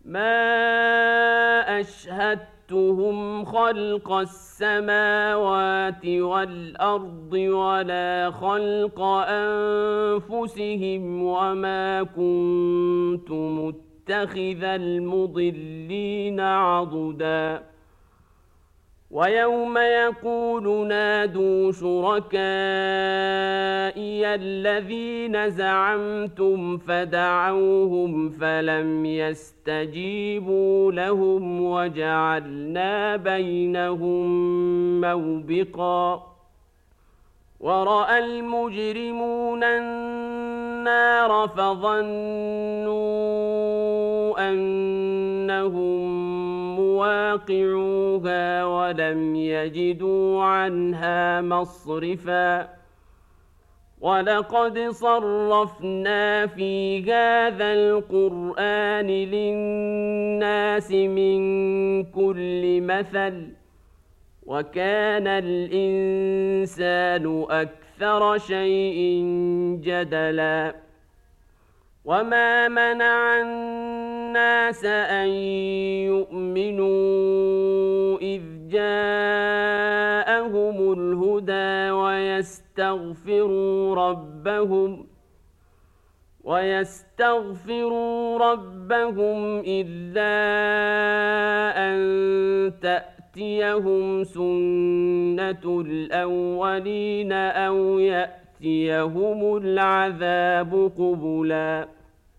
ما أشهدتهم خلق السماوات والأرض ولا خلق أنفسهم وما كنت متخذ المضلين عضدا ويوم يقول نادوا شركائي الذين زعمتم فدعوهم فلم يستجيبوا لهم وجعلنا بينهم موبقا ورأى المجرمون النار فظنوا أنهم مواقعوها ولم يجدوا عنها مصرفا ولقد صرفنا في هذا القرآن للناس من كل مثل وكان الإنسان أكثر شيء جدلا وما منع الناس أن يؤمنوا إذ جاءهم الهدى ويستغفروا ربهم إلا أن تأتيهم سنة الأولين أو يأتيهم العذاب قبلا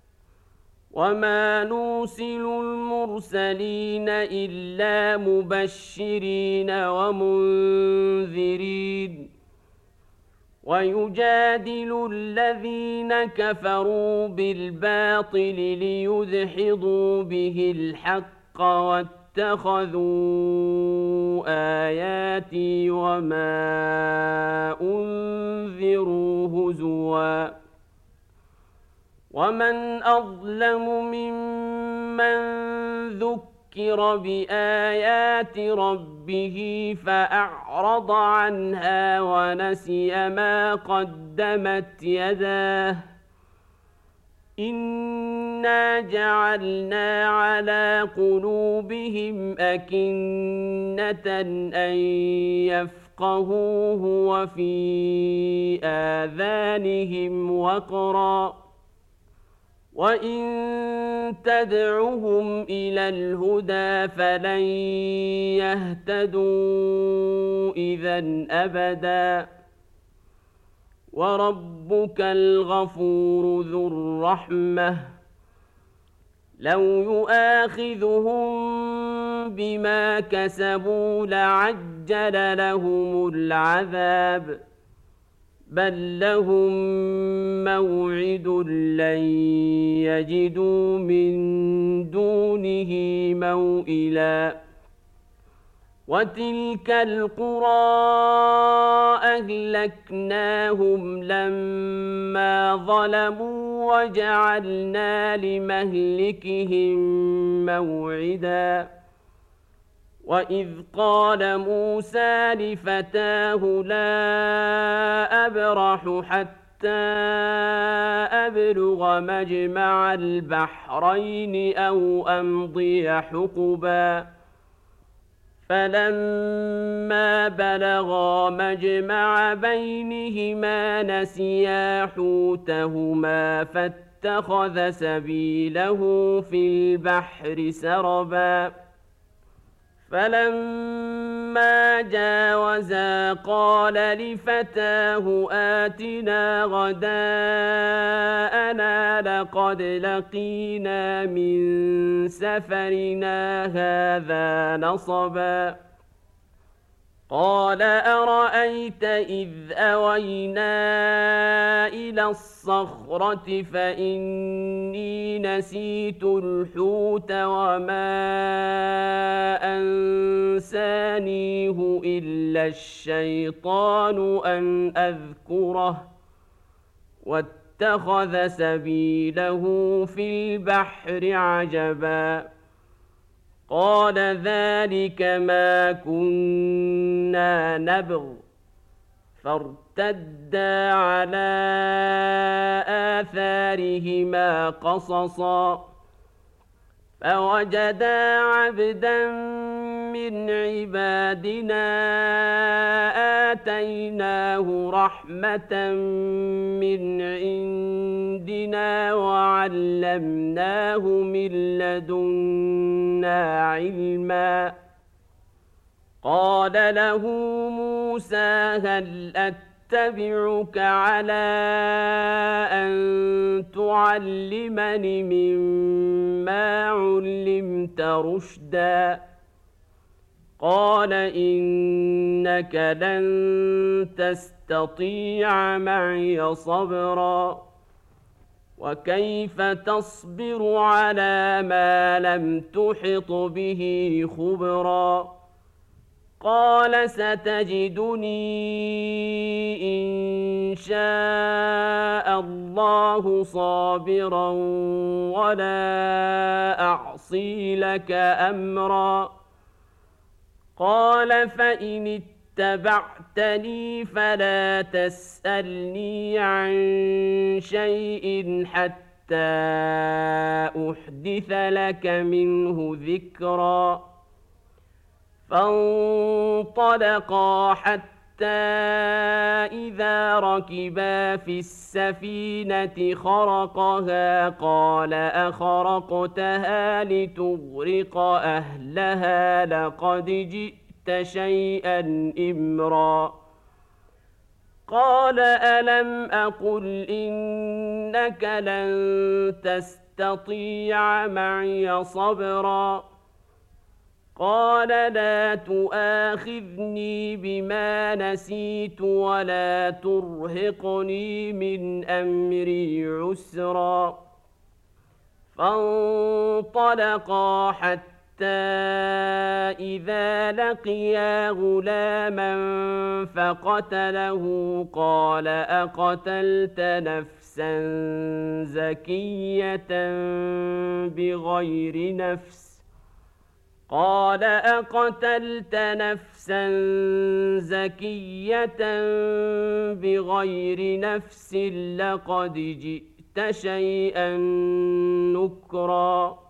وما نرسل المرسلين إلا مبشرين ومنذرين ويجادل الذين كفروا بالباطل ليدحضوا به الحق واتخذوا آياتي وما أنذروا هزوا ومن أظلم ممن ذكر بآيات ربه فأعرض عنها ونسي ما قدمت يداه إنا جعلنا على قلوبهم أكنة أن يفقهوه وفي آذانهم وقرا وإن تدعهم إلى الهدى فلن يهتدوا إذا أبدا وربك الغفور ذو الرحمة لو يؤاخذهم بما كسبوا لعجل لهم العذاب بل لهم موعد لن يجدوا من دونه موئلا وتلك القرى أهلكناهم لما ظلموا وجعلنا لمهلكهم موعدا وإذ قال موسى لفتاه لا أبرح حتى أبلغ مجمع البحرين أو أمضي حقبا فلما بلغا مجمع بينهما نسيا حوتهما فاتخذ سبيله في البحر سربا فلما جاوزا قال لفتاه آتنا غداءنا لقد لقينا من سفرنا هذا نصبا قال أرأيت إذ أوينا إلى الصخرة فإني نسيت الحوت وما أنسانيه إلا الشيطان أن أذكره واتخذ سبيله في البحر عجبا قال ذلك ما كنا نبغ فارتدا على آثارهما قصصا فوجدا عبدا من عبادنا آتيناه رحمة من عندنا وعلمناه من لدنا علما. قال له موسى هل أتبعك على أن تعلمني مما علمت رشدا قال إنك لن تستطيع معي صبرا وكيف تصبر على ما لم تحط به خبرا قال ستجدني إن شاء الله صابرا ولا أعصي لك أمرا قال فإن اتبعتني فلا تسألني عن شيء حتى أحدث لك منه ذكرا فانطلقا حتى إذا ركبا في السفينة خرقها قال أخرقتها لتغرق أهلها لقد جئت شيئا إمرا قال ألم أقل إنك لن تستطيع معي صبرا قال لا تؤاخذني بما نسيت ولا ترهقني من أمري عسرا فانطلقا حتى إذا لقيا غلاما فقتله قال أقتلت نفسا زكية بغير نفس قال أقتلت نفسا زكية بغير نفس لقد جئت شيئا نكرا